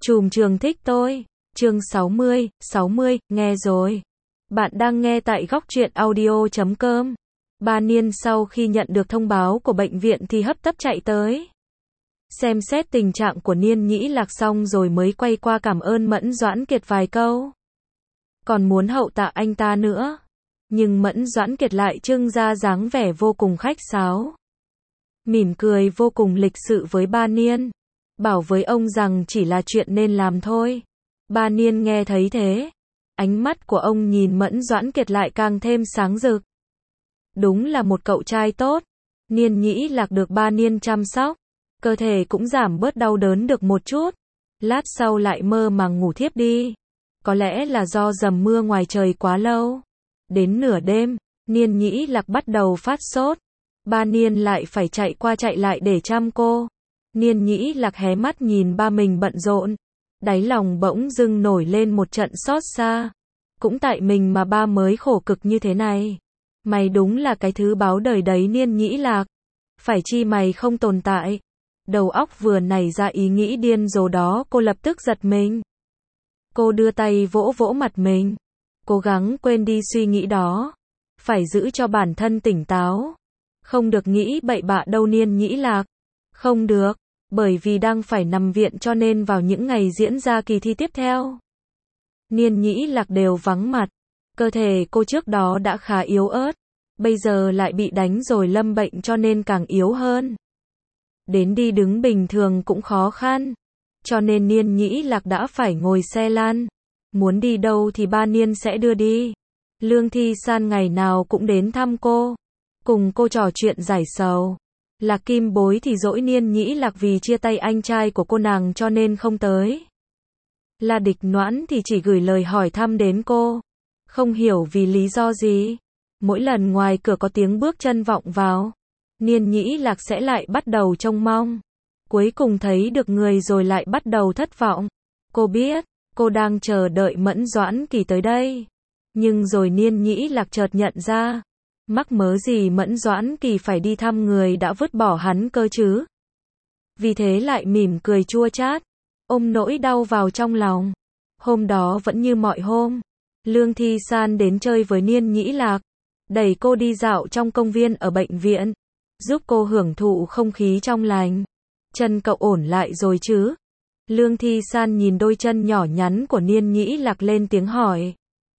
Trùm trường thích tôi. Chương 60, nghe rồi. Bạn đang nghe tại góc truyện audio.com. Ba Niên sau khi nhận được thông báo của bệnh viện thì hấp tấp chạy tới. Xem xét tình trạng của Niên Nhĩ Lạc xong rồi mới quay qua cảm ơn Mẫn Doãn Kiệt vài câu. Còn muốn hậu tạ anh ta nữa. Nhưng Mẫn Doãn Kiệt lại trưng ra dáng vẻ vô cùng khách sáo. Mỉm cười vô cùng lịch sự với Ba Niên. Bảo với ông rằng chỉ là chuyện nên làm thôi. Ba Niên nghe thấy thế. Ánh mắt của ông nhìn Mẫn Doãn Kiệt lại càng thêm sáng rực. Đúng là một cậu trai tốt. Niên Nhĩ Lạc được Ba Niên chăm sóc. Cơ thể cũng giảm bớt đau đớn được một chút. Lát sau lại mơ màng ngủ thiếp đi. Có lẽ là do dầm mưa ngoài trời quá lâu. Đến nửa đêm, Niên Nhĩ Lạc bắt đầu phát sốt. Ba Niên lại phải chạy qua chạy lại để chăm cô. Niên Nhĩ Lạc hé mắt nhìn ba mình bận rộn. Đáy lòng bỗng dưng nổi lên một trận xót xa. Cũng tại mình mà ba mới khổ cực như thế này. Mày đúng là cái thứ báo đời đấy Niên Nhĩ Lạc. Phải chi mày không tồn tại. Đầu óc vừa nảy ra ý nghĩ điên rồ đó, cô lập tức giật mình. Cô đưa tay vỗ vỗ mặt mình. Cố gắng quên đi suy nghĩ đó. Phải giữ cho bản thân tỉnh táo. Không được nghĩ bậy bạ đâu Niên Nhĩ Lạc. Không được, bởi vì đang phải nằm viện cho nên vào những ngày diễn ra kỳ thi tiếp theo. Niên Nhĩ Lạc đều vắng mặt. Cơ thể cô trước đó đã khá yếu ớt. Bây giờ lại bị đánh rồi lâm bệnh cho nên càng yếu hơn. Đến đi đứng bình thường cũng khó khăn. Cho nên Niên Nhĩ Lạc đã phải ngồi xe lăn. Muốn đi đâu thì Ba Niên sẽ đưa đi. Lương Thi San ngày nào cũng đến thăm cô. Cùng cô trò chuyện giải sầu. Lạc Kim Bối thì dỗi Niên Nhĩ Lạc vì chia tay anh trai của cô nàng cho nên không tới. La Địch Noãn thì chỉ gửi lời hỏi thăm đến cô. Không hiểu vì lý do gì. Mỗi lần ngoài cửa có tiếng bước chân vọng vào, Niên Nhĩ Lạc sẽ lại bắt đầu trông mong. Cuối cùng thấy được người rồi lại bắt đầu thất vọng. Cô biết, cô đang chờ đợi Mẫn Doãn Kỳ tới đây. Nhưng rồi Niên Nhĩ Lạc chợt nhận ra. Mắc mớ gì Mẫn Doãn Kỳ phải đi thăm người đã vứt bỏ hắn cơ chứ. Vì thế lại mỉm cười chua chát. Ôm nỗi đau vào trong lòng. Hôm đó vẫn như mọi hôm. Lương Thi San đến chơi với Niên Nhĩ Lạc. Đẩy cô đi dạo trong công viên ở bệnh viện. Giúp cô hưởng thụ không khí trong lành. Chân cậu ổn lại rồi chứ? Lương Thi San nhìn đôi chân nhỏ nhắn của Niên Nhĩ Lạc lên tiếng hỏi.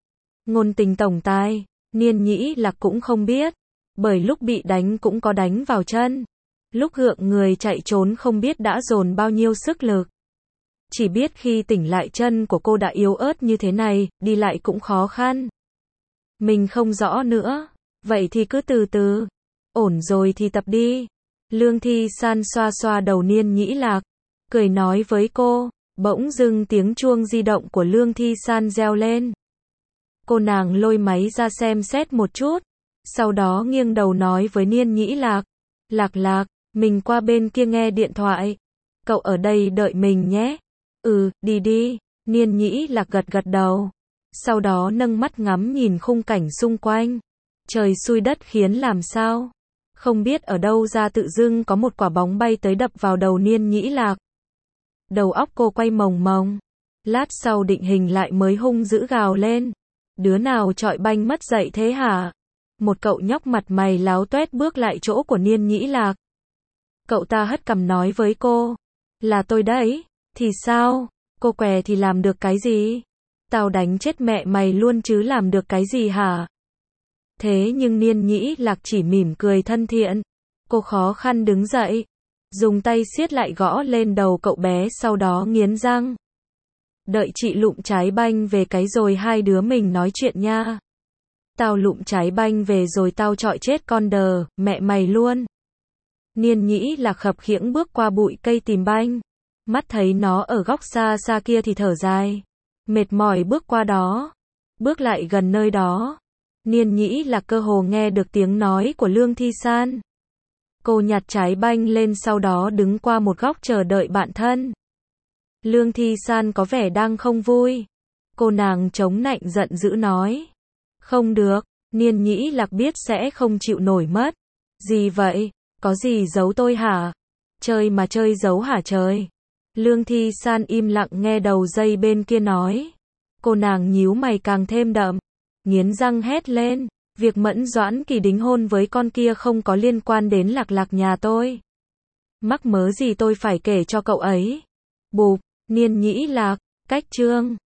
Ngôn tình tổng tài, Niên Nhĩ Lạc cũng không biết. Bởi lúc bị đánh cũng có đánh vào chân. Lúc gượng người chạy trốn không biết đã dồn bao nhiêu sức lực. Chỉ biết khi tỉnh lại chân của cô đã yếu ớt như thế này, đi lại cũng khó khăn. Mình không rõ nữa. Vậy thì cứ từ từ. Ổn rồi thì tập đi. Lương Thi San xoa xoa đầu Niên Nhĩ Lạc. Cười nói với cô. Bỗng dưng tiếng chuông di động của Lương Thi San reo lên. Cô nàng lôi máy ra xem xét một chút. Sau đó nghiêng đầu nói với Niên Nhĩ Lạc. Lạc Lạc, mình qua bên kia nghe điện thoại. Cậu ở đây đợi mình nhé. Đi đi. Niên Nhĩ Lạc gật gật đầu. Sau đó nâng mắt ngắm nhìn khung cảnh xung quanh. Trời xui đất khiến làm sao. Không biết ở đâu ra tự dưng có một quả bóng bay tới đập vào đầu Niên Nhĩ Lạc. Đầu óc cô quay mồng mồng. Lát sau định hình lại mới hung dữ gào lên. Đứa nào chọi banh mất dạy thế hả? Một cậu nhóc mặt mày láo toét bước lại chỗ của Niên Nhĩ Lạc. Cậu ta hất cằm nói với cô. Là tôi đấy. Thì sao? Cô què thì làm được cái gì? Tao đánh chết mẹ mày luôn chứ làm được cái gì hả? Thế nhưng Niên Nhĩ Lạc chỉ mỉm cười thân thiện. Cô khó khăn đứng dậy. Dùng tay siết lại gõ lên đầu cậu bé sau đó nghiến răng. Đợi chị lụm trái banh về cái rồi hai đứa mình nói chuyện nha. Tao lụm trái banh về rồi tao chọi chết con đờ, mẹ mày luôn. Niên Nhĩ Lạc khập khiễng bước qua bụi cây tìm banh. Mắt thấy nó ở góc xa xa kia thì thở dài. Mệt mỏi bước qua đó. Bước lại gần nơi đó. Niên Nhĩ Lạc cơ hồ nghe được tiếng nói của Lương Thi San. Cô nhặt trái banh lên sau đó đứng qua một góc chờ đợi bạn thân. Lương Thi San có vẻ đang không vui. Cô nàng chống nạnh giận dữ nói. Không được, Niên Nhĩ Lạc biết sẽ không chịu nổi mất. Gì vậy? Có gì giấu tôi hả? Chơi mà chơi giấu hả trời? Lương Thi San im lặng nghe đầu dây bên kia nói. Cô nàng nhíu mày càng thêm đậm, nghiến răng hét lên. Việc Mẫn Doãn Kỳ đính hôn với con kia không có liên quan đến Lạc Lạc nhà tôi. Mắc mớ gì tôi phải kể cho cậu ấy. Bụp, Niên Nhĩ Lạc, cách chương.